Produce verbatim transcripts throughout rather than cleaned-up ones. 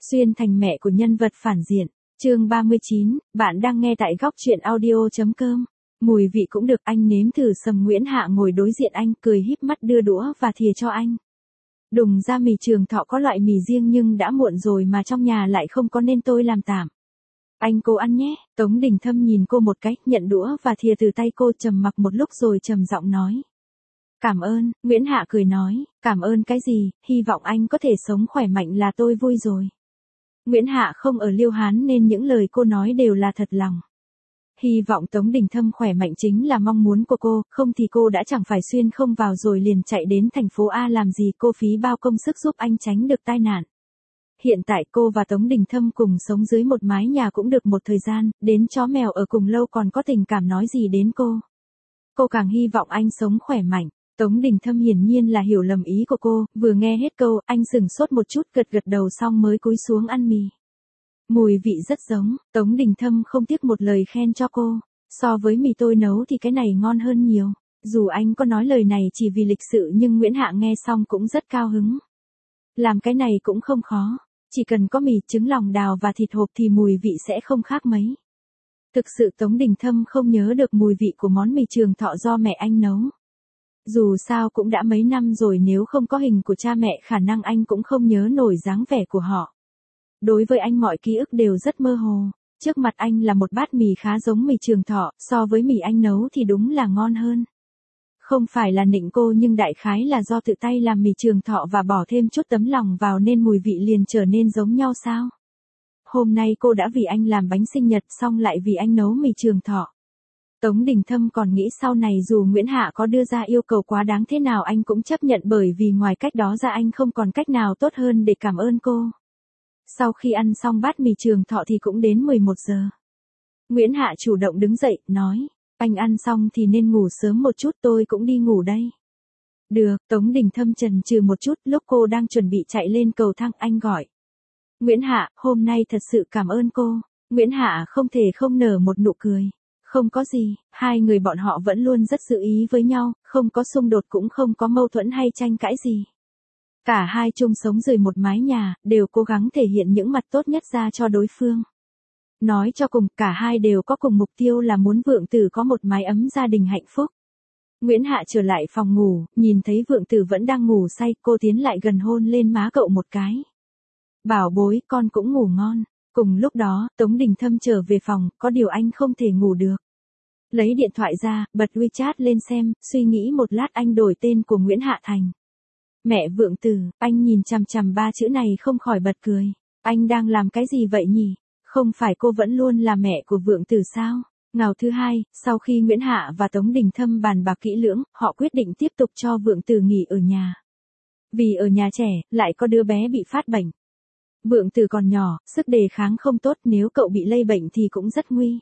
Xuyên thành mẹ của nhân vật phản diện. Chương ba mươi chín, bạn đang nghe tại góc truyện audio.com. Mùi vị cũng được, anh nếm thử. Sầm Nguyễn Hạ ngồi đối diện anh, cười híp mắt đưa đũa và thìa cho anh. Đùng ra mì Trường Thọ có loại mì riêng nhưng đã muộn rồi mà trong nhà lại không có nên tôi làm tạm. Anh cô ăn nhé. Tống Đình Thâm nhìn cô một cái, nhận đũa và thìa từ tay cô, trầm mặc một lúc rồi trầm giọng nói. Cảm ơn. Nguyễn Hạ cười nói, cảm ơn cái gì, hy vọng anh có thể sống khỏe mạnh là tôi vui rồi. Nguyễn Hạ không ở Liêu Hán nên những lời cô nói đều là thật lòng. Hy vọng Tống Đình Thâm khỏe mạnh chính là mong muốn của cô, không thì cô đã chẳng phải xuyên không vào rồi liền chạy đến thành phố A làm gì, cô phí bao công sức giúp anh tránh được tai nạn. Hiện tại cô và Tống Đình Thâm cùng sống dưới một mái nhà cũng được một thời gian, đến chó mèo ở cùng lâu còn có tình cảm nói gì đến cô. Cô càng hy vọng anh sống khỏe mạnh. Tống Đình Thâm hiển nhiên là hiểu lầm ý của cô, vừa nghe hết câu, anh sừng sốt một chút, gật gật đầu xong mới cúi xuống ăn mì. Mùi vị rất giống, Tống Đình Thâm không tiếc một lời khen cho cô, so với mì tôi nấu thì cái này ngon hơn nhiều. Dù anh có nói lời này chỉ vì lịch sự nhưng Nguyễn Hạ nghe xong cũng rất cao hứng. Làm cái này cũng không khó, chỉ cần có mì, trứng lòng đào và thịt hộp thì mùi vị sẽ không khác mấy. Thực sự Tống Đình Thâm không nhớ được mùi vị của món mì Trường Thọ do mẹ anh nấu. Dù sao cũng đã mấy năm rồi, nếu không có hình của cha mẹ khả năng anh cũng không nhớ nổi dáng vẻ của họ. Đối với anh mọi ký ức đều rất mơ hồ, trước mặt anh là một bát mì khá giống mì Trường Thọ, so với mì anh nấu thì đúng là ngon hơn. Không phải là nịnh cô nhưng đại khái là do tự tay làm mì Trường Thọ và bỏ thêm chút tấm lòng vào nên mùi vị liền trở nên giống nhau sao? Hôm nay cô đã vì anh làm bánh sinh nhật xong lại vì anh nấu mì Trường Thọ. Tống Đình Thâm còn nghĩ sau này dù Nguyễn Hạ có đưa ra yêu cầu quá đáng thế nào anh cũng chấp nhận, bởi vì ngoài cách đó ra anh không còn cách nào tốt hơn để cảm ơn cô. Sau khi ăn xong bát mì Trường Thọ thì cũng đến mười một giờ. Nguyễn Hạ chủ động đứng dậy, nói, anh ăn xong thì nên ngủ sớm một chút, tôi cũng đi ngủ đây. Được. Tống Đình Thâm chần chừ một chút, lúc cô đang chuẩn bị chạy lên cầu thang anh gọi. Nguyễn Hạ, hôm nay thật sự cảm ơn cô. Nguyễn Hạ không thể không nở một nụ cười. Không có gì, hai người bọn họ vẫn luôn rất giữ ý với nhau, không có xung đột cũng không có mâu thuẫn hay tranh cãi gì. Cả hai chung sống dưới một mái nhà, đều cố gắng thể hiện những mặt tốt nhất ra cho đối phương. Nói cho cùng, cả hai đều có cùng mục tiêu là muốn Vượng Tử có một mái ấm gia đình hạnh phúc. Nguyễn Hạ trở lại phòng ngủ, nhìn thấy Vượng Tử vẫn đang ngủ say, cô tiến lại gần hôn lên má cậu một cái. Bảo bối, con cũng ngủ ngon. Cùng lúc đó, Tống Đình Thâm trở về phòng, có điều anh không thể ngủ được. Lấy điện thoại ra, bật WeChat lên xem, suy nghĩ một lát anh đổi tên của Nguyễn Hạ thành Mẹ Vượng Tử. Anh nhìn chằm chằm ba chữ này không khỏi bật cười. Anh đang làm cái gì vậy nhỉ? Không phải cô vẫn luôn là mẹ của Vượng Tử sao? Ngày thứ hai, sau khi Nguyễn Hạ và Tống Đình Thâm bàn bạc kỹ lưỡng, họ quyết định tiếp tục cho Vượng Tử nghỉ ở nhà. Vì ở nhà trẻ, lại có đứa bé bị phát bệnh. Vượng Tử còn nhỏ, sức đề kháng không tốt, nếu cậu bị lây bệnh thì cũng rất nguy.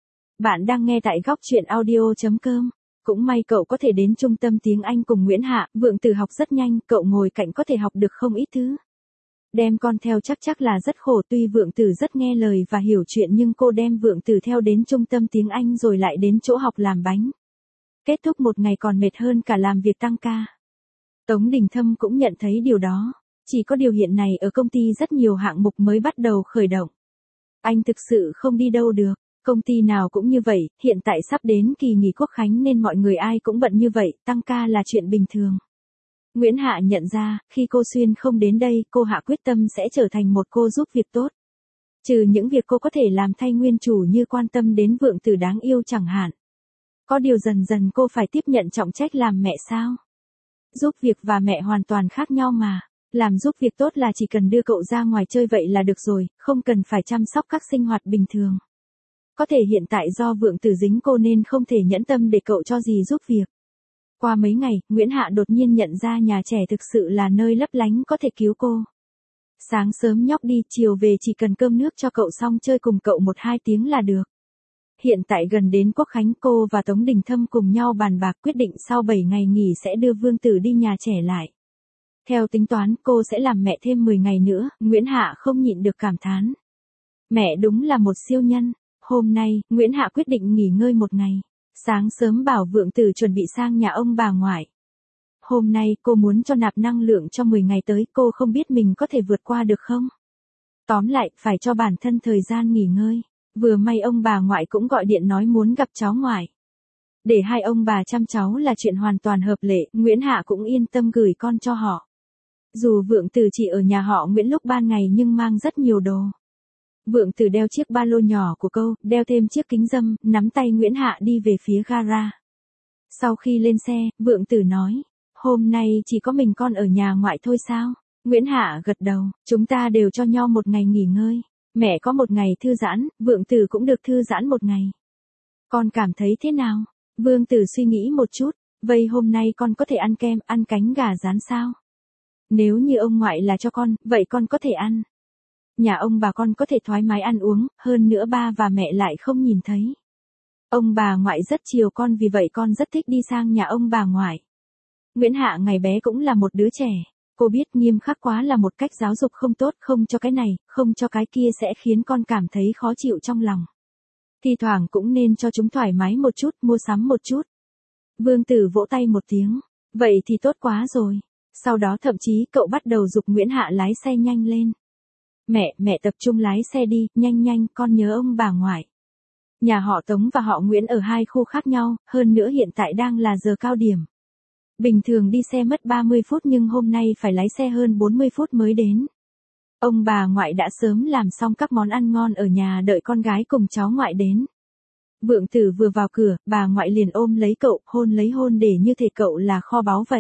Bạn đang nghe tại góc truyện audio.com. Cũng may cậu có thể đến trung tâm tiếng Anh cùng Nguyễn Hạ, Vượng Tử học rất nhanh, cậu ngồi cạnh có thể học được không ít thứ. Đem con theo chắc chắc là rất khổ, tuy Vượng Tử rất nghe lời và hiểu chuyện nhưng cô đem Vượng Tử theo đến trung tâm tiếng Anh rồi lại đến chỗ học làm bánh. Kết thúc một ngày còn mệt hơn cả làm việc tăng ca. Tống Đình Thâm cũng nhận thấy điều đó. Chỉ có điều hiện này ở công ty rất nhiều hạng mục mới bắt đầu khởi động. Anh thực sự không đi đâu được, công ty nào cũng như vậy, hiện tại sắp đến kỳ nghỉ Quốc khánh nên mọi người ai cũng bận như vậy, tăng ca là chuyện bình thường. Nguyễn Hạ nhận ra, khi cô Xuyên không đến đây, cô Hạ quyết tâm sẽ trở thành một cô giúp việc tốt. Trừ những việc cô có thể làm thay nguyên chủ như quan tâm đến Vượng Tử đáng yêu chẳng hạn. Có điều dần dần cô phải tiếp nhận trọng trách làm mẹ sao? Giúp việc và mẹ hoàn toàn khác nhau mà. Làm giúp việc tốt là chỉ cần đưa cậu ra ngoài chơi vậy là được rồi, không cần phải chăm sóc các sinh hoạt bình thường. Có thể hiện tại do Vượng Tử dính cô nên không thể nhẫn tâm để cậu cho gì giúp việc. Qua mấy ngày, Nguyễn Hạ đột nhiên nhận ra nhà trẻ thực sự là nơi lấp lánh có thể cứu cô. Sáng sớm nhóc đi, chiều về chỉ cần cơm nước cho cậu xong chơi cùng cậu một hai tiếng là được. Hiện tại gần đến Quốc khánh, cô và Tống Đình Thâm cùng nhau bàn bạc quyết định sau bảy ngày nghỉ sẽ đưa Vương Tử đi nhà trẻ lại. Theo tính toán cô sẽ làm mẹ thêm mười ngày nữa, Nguyễn Hạ không nhịn được cảm thán. Mẹ đúng là một siêu nhân. Hôm nay, Nguyễn Hạ quyết định nghỉ ngơi một ngày. Sáng sớm bảo Vượng Tử chuẩn bị sang nhà ông bà ngoại. Hôm nay cô muốn cho nạp năng lượng cho mười ngày tới, cô không biết mình có thể vượt qua được không? Tóm lại, phải cho bản thân thời gian nghỉ ngơi. Vừa may ông bà ngoại cũng gọi điện nói muốn gặp cháu ngoại. Để hai ông bà chăm cháu là chuyện hoàn toàn hợp lệ, Nguyễn Hạ cũng yên tâm gửi con cho họ. Dù Vượng Tử chỉ ở nhà họ Nguyễn lúc ban ngày nhưng mang rất nhiều đồ. Vượng Tử đeo chiếc ba lô nhỏ của cô, đeo thêm chiếc kính râm, nắm tay Nguyễn Hạ đi về phía gara. Sau khi lên xe, Vượng Tử nói, hôm nay chỉ có mình con ở nhà ngoại thôi sao? Nguyễn Hạ gật đầu, chúng ta đều cho nhau một ngày nghỉ ngơi. Mẹ có một ngày thư giãn, Vượng Tử cũng được thư giãn một ngày. Con cảm thấy thế nào? Vương Tử suy nghĩ một chút, vậy hôm nay con có thể ăn kem, ăn cánh gà rán sao? Nếu như ông ngoại là cho con, vậy con có thể ăn. Nhà ông bà con có thể thoải mái ăn uống, hơn nữa ba và mẹ lại không nhìn thấy. Ông bà ngoại rất chiều con vì vậy con rất thích đi sang nhà ông bà ngoại. Nguyễn Hạ ngày bé cũng là một đứa trẻ. Cô biết nghiêm khắc quá là một cách giáo dục không tốt, không cho cái này, không cho cái kia sẽ khiến con cảm thấy khó chịu trong lòng. Thì thoảng cũng nên cho chúng thoải mái một chút, mua sắm một chút. Vương Tử vỗ tay một tiếng. Vậy thì tốt quá rồi. Sau đó thậm chí cậu bắt đầu giục Nguyễn Hạ lái xe nhanh lên. Mẹ, mẹ tập trung lái xe đi, nhanh nhanh, con nhớ ông bà ngoại. Nhà họ Tống và họ Nguyễn ở hai khu khác nhau, hơn nữa hiện tại đang là giờ cao điểm. Bình thường đi xe mất ba mươi phút nhưng hôm nay phải lái xe hơn bốn mươi phút mới đến. Ông bà ngoại đã sớm làm xong các món ăn ngon ở nhà đợi con gái cùng cháu ngoại đến. Vượng Tử vừa vào cửa, bà ngoại liền ôm lấy cậu, hôn lấy hôn để như thể cậu là kho báu vậy.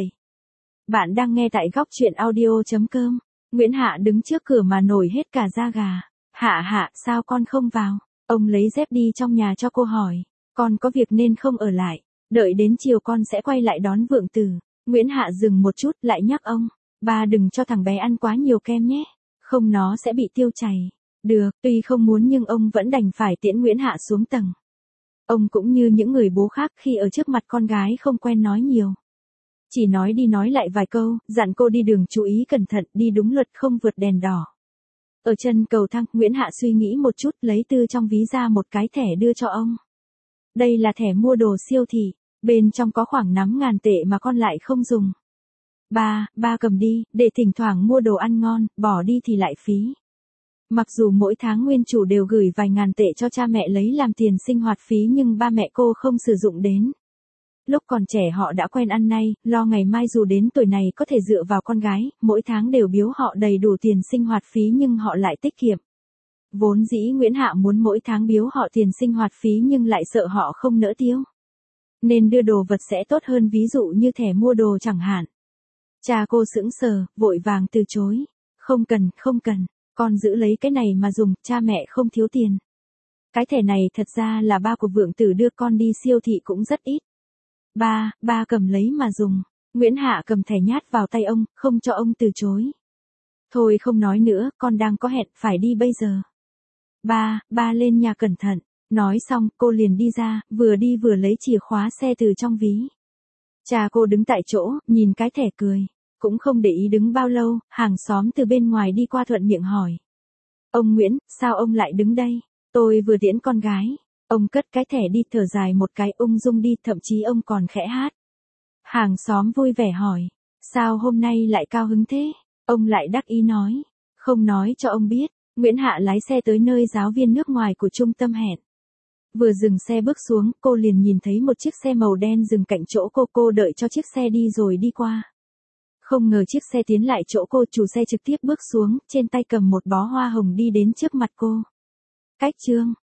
Bạn đang nghe tại góc truyện audio chấm com. Nguyễn Hạ đứng trước cửa mà nổi hết cả da gà. Hạ Hạ, sao con không vào? Ông lấy dép đi trong nhà cho cô hỏi. Con có việc nên không ở lại. Đợi đến chiều con sẽ quay lại đón Vượng Tử. Nguyễn Hạ dừng một chút lại nhắc ông. Ba đừng cho thằng bé ăn quá nhiều kem nhé. Không nó sẽ bị tiêu chảy. Được, tuy không muốn nhưng ông vẫn đành phải tiễn Nguyễn Hạ xuống tầng. Ông cũng như những người bố khác khi ở trước mặt con gái không quen nói nhiều. Chỉ nói đi nói lại vài câu, dặn cô đi đường chú ý cẩn thận, đi đúng luật không vượt đèn đỏ. Ở chân cầu thang, Nguyễn Hạ suy nghĩ một chút, lấy từ trong ví ra một cái thẻ đưa cho ông. Đây là thẻ mua đồ siêu thị, bên trong có khoảng năm ngàn tệ mà con lại không dùng. Ba, ba cầm đi, để thỉnh thoảng mua đồ ăn ngon, bỏ đi thì lại phí. Mặc dù mỗi tháng nguyên chủ đều gửi vài ngàn tệ cho cha mẹ lấy làm tiền sinh hoạt phí nhưng ba mẹ cô không sử dụng đến. Lúc còn trẻ họ đã quen ăn nay, lo ngày mai dù đến tuổi này có thể dựa vào con gái, mỗi tháng đều biếu họ đầy đủ tiền sinh hoạt phí nhưng họ lại tiết kiệm. Vốn dĩ Nguyễn Hạ muốn mỗi tháng biếu họ tiền sinh hoạt phí nhưng lại sợ họ không nỡ tiêu. Nên đưa đồ vật sẽ tốt hơn, ví dụ như thẻ mua đồ chẳng hạn. Cha cô sững sờ, vội vàng từ chối. Không cần, không cần, con giữ lấy cái này mà dùng, cha mẹ không thiếu tiền. Cái thẻ này thật ra là ba của Vượng Tử đưa con đi siêu thị cũng rất ít. Ba, ba cầm lấy mà dùng. Nguyễn Hạ cầm thẻ nhát vào tay ông, không cho ông từ chối. Thôi không nói nữa, con đang có hẹn, phải đi bây giờ. Ba, ba lên nhà cẩn thận. Nói xong, cô liền đi ra, vừa đi vừa lấy chìa khóa xe từ trong ví. Cha cô đứng tại chỗ, nhìn cái thẻ cười. Cũng không để ý đứng bao lâu, hàng xóm từ bên ngoài đi qua thuận miệng hỏi. Ông Nguyễn, sao ông lại đứng đây? Tôi vừa tiễn con gái. Ông cất cái thẻ đi, thở dài một cái, ung dung đi, thậm chí ông còn khẽ hát. Hàng xóm vui vẻ hỏi. Sao hôm nay lại cao hứng thế? Ông lại đắc ý nói. Không nói cho ông biết. Nguyễn Hạ lái xe tới nơi giáo viên nước ngoài của trung tâm hẹn. Vừa dừng xe bước xuống, cô liền nhìn thấy một chiếc xe màu đen dừng cạnh chỗ cô, cô đợi cho chiếc xe đi rồi đi qua. Không ngờ chiếc xe tiến lại chỗ cô, chủ xe trực tiếp bước xuống, trên tay cầm một bó hoa hồng đi đến trước mặt cô. Cách chương